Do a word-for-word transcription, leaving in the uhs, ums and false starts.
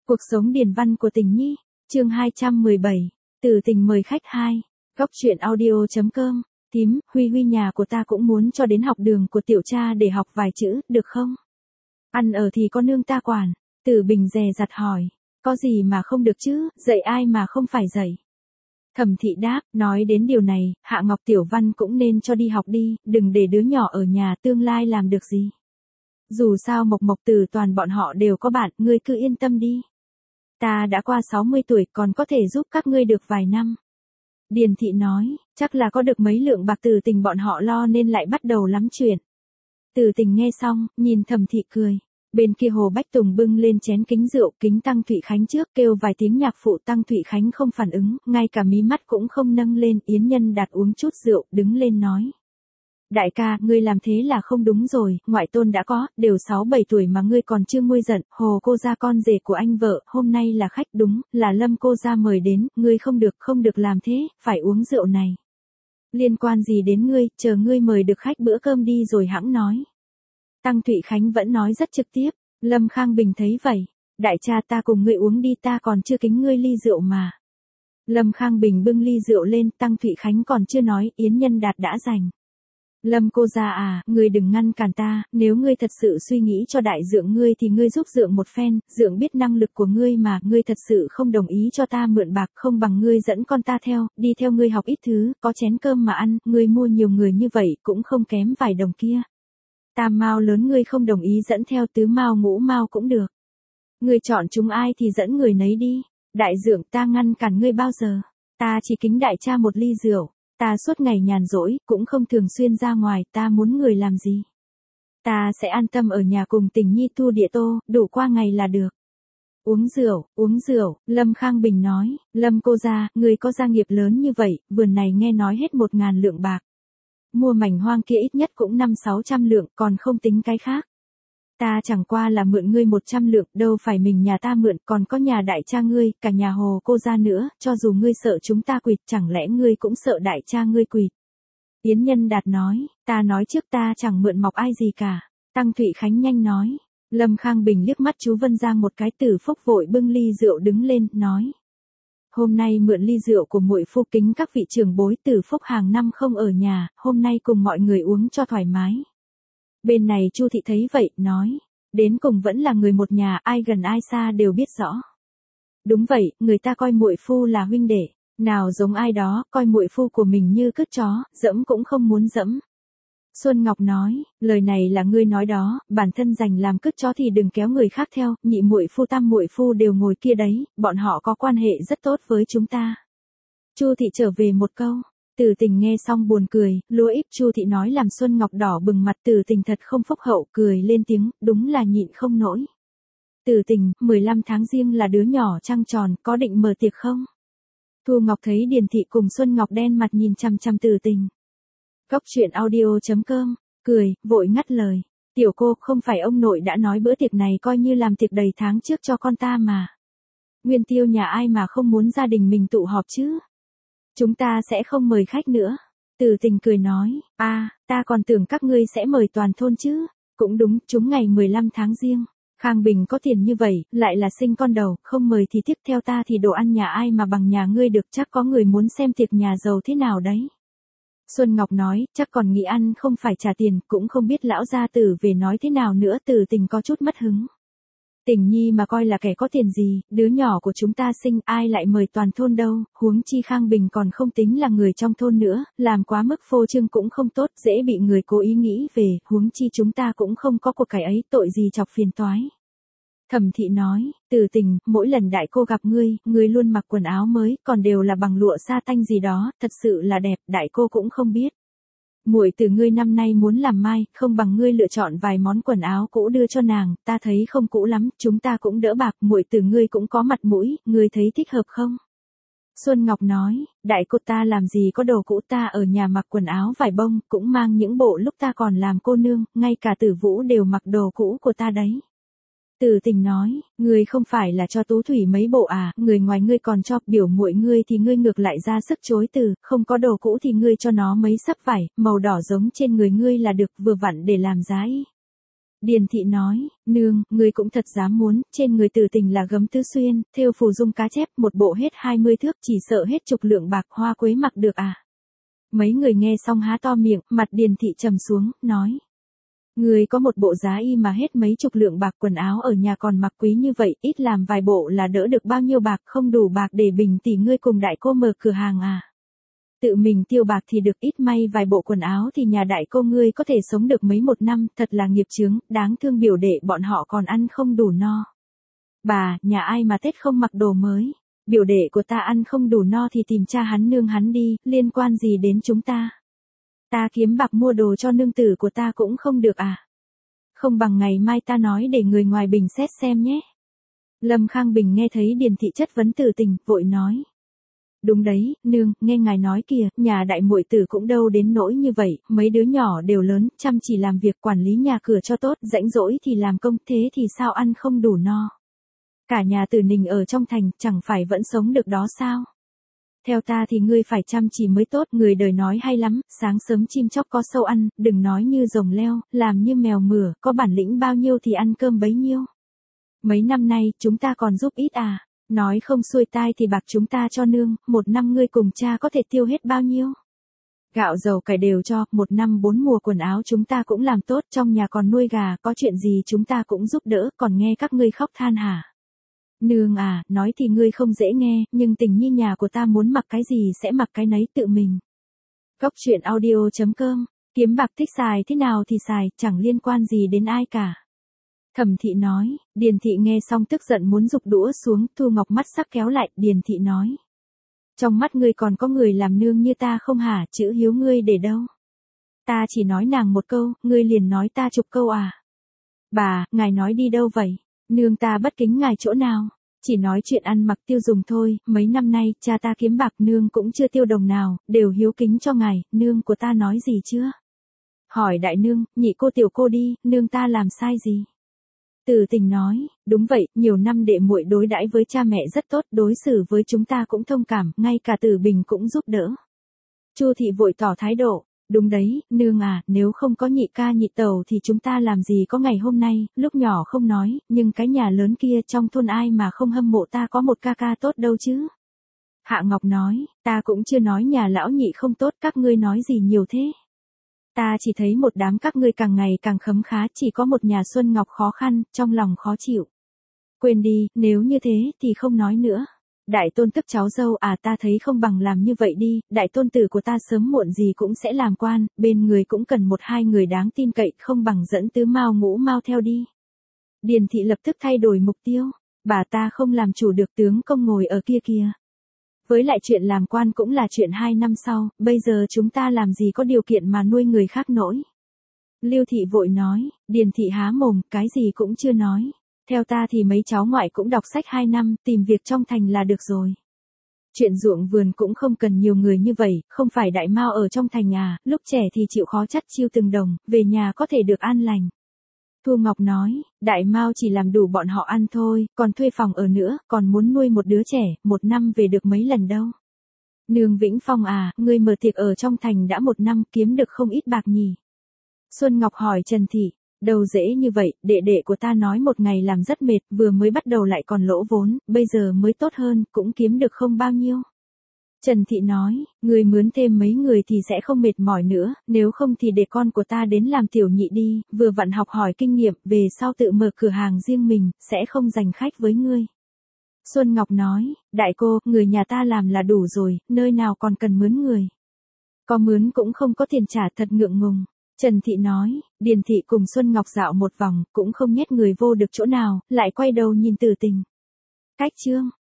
Cuộc sống điển văn của Tình Nhi, chương hai trăm mười bảy, Từ Tình mời khách hai, Góc truyện audio.com, tím, Huy Huy nhà của ta cũng muốn cho đến học đường của tiểu cha để học vài chữ, được không? Ăn ở thì có nương ta quản, Từ Bình dè dặt hỏi, có gì mà không được chứ, dạy ai mà không phải dạy. Thẩm Thị đáp, nói đến điều này, Hạ Ngọc Tiểu Văn cũng nên cho đi học đi, đừng để đứa nhỏ ở nhà tương lai làm được gì. Dù sao Mộc Mộc Từ Toàn bọn họ đều có bạn, ngươi cứ yên tâm đi. Ta đã qua sáu mươi tuổi còn có thể giúp các ngươi được vài năm. Điền Thị nói, chắc là có được mấy lượng bạc Từ Tình bọn họ lo nên lại bắt đầu lắm chuyện. Từ Tình nghe xong, nhìn Thẩm Thị cười. Bên kia Hồ Bách Tùng bưng lên chén kính rượu, kính Tăng Thụy Khánh trước, kêu vài tiếng nhạc phụ. Tăng Thụy Khánh không phản ứng, ngay cả mí mắt cũng không nâng lên. Yến Nhân Đạt uống chút rượu, đứng lên nói. Đại ca, ngươi làm thế là không đúng rồi, ngoại tôn đã có, đều sáu bảy tuổi mà ngươi còn chưa nguôi giận. Hồ cô gia con rể của anh vợ, hôm nay là khách đúng, là Lâm cô gia mời đến, ngươi không được, không được làm thế, phải uống rượu này. Liên quan gì đến ngươi, chờ ngươi mời được khách bữa cơm đi rồi hẵng nói. Tăng Thụy Khánh vẫn nói rất trực tiếp. Lâm Khang Bình thấy vậy, đại cha ta cùng ngươi uống đi, ta còn chưa kính ngươi ly rượu mà. Lâm Khang Bình bưng ly rượu lên, Tăng Thụy Khánh còn chưa nói, Yến Nhân Đạt đã giành. Lâm cô gia à, ngươi đừng ngăn cản ta, nếu ngươi thật sự suy nghĩ cho đại dượng ngươi thì ngươi giúp dượng một phen, dượng biết năng lực của ngươi mà, ngươi thật sự không đồng ý cho ta mượn bạc, không bằng ngươi dẫn con ta theo, đi theo ngươi học ít thứ, có chén cơm mà ăn, ngươi mua nhiều người như vậy cũng không kém vài đồng kia. Tam mao lớn ngươi không đồng ý dẫn theo, tứ mao ngũ mao cũng được. Ngươi chọn chúng ai thì dẫn người nấy đi, đại dượng ta ngăn cản ngươi bao giờ, ta chỉ kính đại cha một ly rượu. Ta suốt ngày nhàn rỗi, cũng không thường xuyên ra ngoài, ta muốn người làm gì. Ta sẽ an tâm ở nhà cùng Tình Nhi tu địa tô, đủ qua ngày là được. Uống rượu, uống rượu, Lâm Khang Bình nói, Lâm cô gia, người có gia nghiệp lớn như vậy, vườn này nghe nói hết một ngàn lượng bạc. Mua mảnh hoang kia ít nhất cũng năm sáu trăm lượng, còn không tính cái khác. Ta chẳng qua là mượn ngươi một trăm lượng, đâu phải mình nhà ta mượn, còn có nhà đại cha ngươi, cả nhà Hồ cô gia nữa, cho dù ngươi sợ chúng ta quỵt, chẳng lẽ ngươi cũng sợ đại cha ngươi quỵt. Yến Nhân Đạt nói, ta nói trước ta chẳng mượn mọc ai gì cả. Tăng Thụy Khánh nhanh nói. Lâm Khang Bình liếc mắt chú Vân Giang một cái, Tử Phúc vội bưng ly rượu đứng lên, nói. Hôm nay mượn ly rượu của muội phu, kính các vị trưởng bối. Tử Phúc hàng năm không ở nhà, hôm nay cùng mọi người uống cho thoải mái. Bên này Chu Thị thấy vậy, nói, đến cùng vẫn là người một nhà, ai gần ai xa đều biết rõ. Đúng vậy, người ta coi muội phu là huynh đệ, nào giống ai đó, coi muội phu của mình như cứt chó, dẫm cũng không muốn dẫm. Xuân Ngọc nói, lời này là ngươi nói đó, bản thân dành làm cứt chó thì đừng kéo người khác theo, nhị muội phu tam muội phu đều ngồi kia đấy, bọn họ có quan hệ rất tốt với chúng ta. Chu Thị trở về một câu. Từ Tình nghe xong buồn cười, lúa íp. Chu Thị nói làm Xuân Ngọc đỏ bừng mặt. Từ Tình thật không phúc hậu, cười lên tiếng, đúng là nhịn không nổi. Từ Tình, mười lăm tháng riêng là đứa nhỏ trăng tròn, có định mở tiệc không? Thu Ngọc thấy Điền Thị cùng Xuân Ngọc đen mặt nhìn chằm chằm Từ Tình. Góc truyện audio.com, cười, vội ngắt lời. Tiểu cô, không phải ông nội đã nói bữa tiệc này coi như làm tiệc đầy tháng trước cho con ta mà. Nguyên tiêu nhà ai mà không muốn gia đình mình tụ họp chứ? Chúng ta sẽ không mời khách nữa. Từ Tình cười nói, a, à, ta còn tưởng các ngươi sẽ mời toàn thôn chứ. Cũng đúng, chúng ngày mười lăm tháng riêng. Khang Bình có tiền như vậy, lại là sinh con đầu, không mời thì tiếp theo ta thì đồ ăn nhà ai mà bằng nhà ngươi được, chắc có người muốn xem tiệc nhà giàu thế nào đấy. Xuân Ngọc nói, chắc còn nghĩ ăn không phải trả tiền, cũng không biết lão gia tử về nói thế nào nữa. Từ Tình có chút mất hứng. Tình Nhi mà coi là kẻ có tiền gì, đứa nhỏ của chúng ta sinh, ai lại mời toàn thôn đâu, huống chi Khang Bình còn không tính là người trong thôn nữa, làm quá mức phô trương cũng không tốt, dễ bị người cố ý nghĩ về, huống chi chúng ta cũng không có cuộc cải ấy, tội gì chọc phiền toái. Thẩm Thị nói, Từ Tình, mỗi lần đại cô gặp ngươi, ngươi luôn mặc quần áo mới, còn đều là bằng lụa sa tanh gì đó, thật sự là đẹp, đại cô cũng không biết. Muội từ ngươi năm nay muốn làm mai, không bằng ngươi lựa chọn vài món quần áo cũ đưa cho nàng, ta thấy không cũ lắm, chúng ta cũng đỡ bạc, muội từ ngươi cũng có mặt mũi, ngươi thấy thích hợp không? Xuân Ngọc nói, đại cô ta làm gì có đồ cũ, ta ở nhà mặc quần áo vải bông, cũng mang những bộ lúc ta còn làm cô nương, ngay cả Tử Vũ đều mặc đồ cũ của ta đấy. Từ Tình nói, ngươi không phải là cho Tú Thủy mấy bộ à, người ngoài ngươi còn cho biểu muội ngươi thì ngươi ngược lại ra sức chối từ, không có đồ cũ thì ngươi cho nó mấy sấp vải, màu đỏ giống trên người ngươi là được, vừa vặn để làm giá y. Điền thị nói, nương, ngươi cũng thật dám muốn, trên người Tử Tình là gấm tứ xuyên, thêu phù dung cá chép, một bộ hết hai mươi thước, chỉ sợ hết chục lượng bạc, Hoa Quế mặc được à? Mấy người nghe xong há to miệng, mặt Điền thị trầm xuống, nói. Ngươi có một bộ giá y mà hết mấy chục lượng bạc, quần áo ở nhà còn mặc quý như vậy, ít làm vài bộ là đỡ được bao nhiêu bạc, không đủ bạc để bình tỷ ngươi cùng đại cô mở cửa hàng à? Tự mình tiêu bạc thì được, ít may vài bộ quần áo thì nhà đại cô ngươi có thể sống được mấy một năm, thật là nghiệp chướng, đáng thương biểu đệ bọn họ còn ăn không đủ no. Bà, nhà ai mà Tết không mặc đồ mới, biểu đệ của ta ăn không đủ no thì tìm cha hắn nương hắn đi, liên quan gì đến chúng ta. Ta kiếm bạc mua đồ cho nương tử của ta cũng không được à. Không bằng ngày mai ta nói để người ngoài bình xét xem nhé. Lâm Khang Bình nghe thấy Điền thị chất vấn Tử Tình, vội nói. Đúng đấy, nương, nghe ngài nói kìa, nhà đại muội tử cũng đâu đến nỗi như vậy, mấy đứa nhỏ đều lớn, chăm chỉ làm việc quản lý nhà cửa cho tốt, rãnh rỗi thì làm công, thế thì sao ăn không đủ no. Cả nhà Tử Ninh ở trong thành, chẳng phải vẫn sống được đó sao? Theo ta thì ngươi phải chăm chỉ mới tốt, người đời nói hay lắm, sáng sớm chim chóc có sâu ăn, đừng nói như rồng leo, làm như mèo mửa, có bản lĩnh bao nhiêu thì ăn cơm bấy nhiêu. Mấy năm nay, chúng ta còn giúp ít à? Nói không xuôi tai thì bạc chúng ta cho nương, một năm ngươi cùng cha có thể tiêu hết bao nhiêu? Gạo dầu cải đều cho, một năm bốn mùa quần áo chúng ta cũng làm tốt, trong nhà còn nuôi gà, có chuyện gì chúng ta cũng giúp đỡ, còn nghe các ngươi khóc than hả? Nương à, nói thì ngươi không dễ nghe, nhưng Tình Nhi nhà của ta muốn mặc cái gì sẽ mặc cái nấy tự mình. Góc truyện audio chấm com, kiếm bạc thích xài thế nào thì xài, chẳng liên quan gì đến ai cả. Thẩm thị nói, Điền thị nghe xong tức giận muốn giục đũa xuống, Thu Ngọc mắt sắc kéo lại, Điền thị nói. Trong mắt ngươi còn có người làm nương như ta không hả, chữ hiếu ngươi để đâu? Ta chỉ nói nàng một câu, ngươi liền nói ta chục câu à? Bà, ngài nói đi đâu vậy? Nương ta bất kính ngài chỗ nào? Chỉ nói chuyện ăn mặc tiêu dùng thôi, mấy năm nay, cha ta kiếm bạc nương cũng chưa tiêu đồng nào, đều hiếu kính cho ngài, nương của ta nói gì chưa? Hỏi đại nương, nhị cô tiểu cô đi, nương ta làm sai gì? Tử Tình nói, đúng vậy, nhiều năm đệ muội đối đãi với cha mẹ rất tốt, đối xử với chúng ta cũng thông cảm, ngay cả Tử Bình cũng giúp đỡ. Chu thị vội tỏ thái độ, đúng đấy, nương à, nếu không có nhị ca nhị tẩu thì chúng ta làm gì có ngày hôm nay, lúc nhỏ không nói, nhưng cái nhà lớn kia trong thôn ai mà không hâm mộ ta có một ca ca tốt đâu chứ. Hạ Ngọc nói, ta cũng chưa nói nhà lão nhị không tốt, các ngươi nói gì nhiều thế. Ta chỉ thấy một đám các ngươi càng ngày càng khấm khá, chỉ có một nhà Xuân Ngọc khó khăn, trong lòng khó chịu. Quên đi, nếu như thế thì không nói nữa. Đại tôn tức cháu dâu à, ta thấy không bằng làm như vậy đi, đại tôn tử của ta sớm muộn gì cũng sẽ làm quan, bên người cũng cần một hai người đáng tin cậy, không bằng dẫn Tứ Mao Ngũ Mao theo đi. Điền thị lập tức thay đổi mục tiêu, bà ta không làm chủ được, tướng công ngồi ở kia kìa. Với lại chuyện làm quan cũng là chuyện hai năm sau, bây giờ chúng ta làm gì có điều kiện mà nuôi người khác nổi. Lưu thị vội nói, Điền thị há mồm, cái gì cũng chưa nói. Theo ta thì mấy cháu ngoại cũng đọc sách hai năm, tìm việc trong thành là được rồi. Chuyện ruộng vườn cũng không cần nhiều người như vậy, không phải đại mao ở trong thành à, lúc trẻ thì chịu khó chắt chiu từng đồng, về nhà có thể được an lành. Thu Ngọc nói, đại mao chỉ làm đủ bọn họ ăn thôi, còn thuê phòng ở nữa, còn muốn nuôi một đứa trẻ, một năm về được mấy lần đâu. Nương Vĩnh Phong à, ngươi mở tiệc ở trong thành đã một năm, kiếm được không ít bạc nhỉ? Xuân Ngọc hỏi Trần Thị, đâu dễ như vậy, đệ đệ của ta nói một ngày làm rất mệt, vừa mới bắt đầu lại còn lỗ vốn, bây giờ mới tốt hơn, cũng kiếm được không bao nhiêu. Trần Thị nói, người mướn thêm mấy người thì sẽ không mệt mỏi nữa, nếu không thì để con của ta đến làm tiểu nhị đi, vừa vặn học hỏi kinh nghiệm, về sau tự mở cửa hàng riêng mình, sẽ không giành khách với ngươi. Xuân Ngọc nói, đại cô, người nhà ta làm là đủ rồi, nơi nào còn cần mướn người. Có mướn cũng không có tiền trả, thật ngượng ngùng. Trần Thị nói, Điền Thị cùng Xuân Ngọc dạo một vòng, cũng không nhét người vô được chỗ nào, lại quay đầu nhìn Tử Tình. Cách chương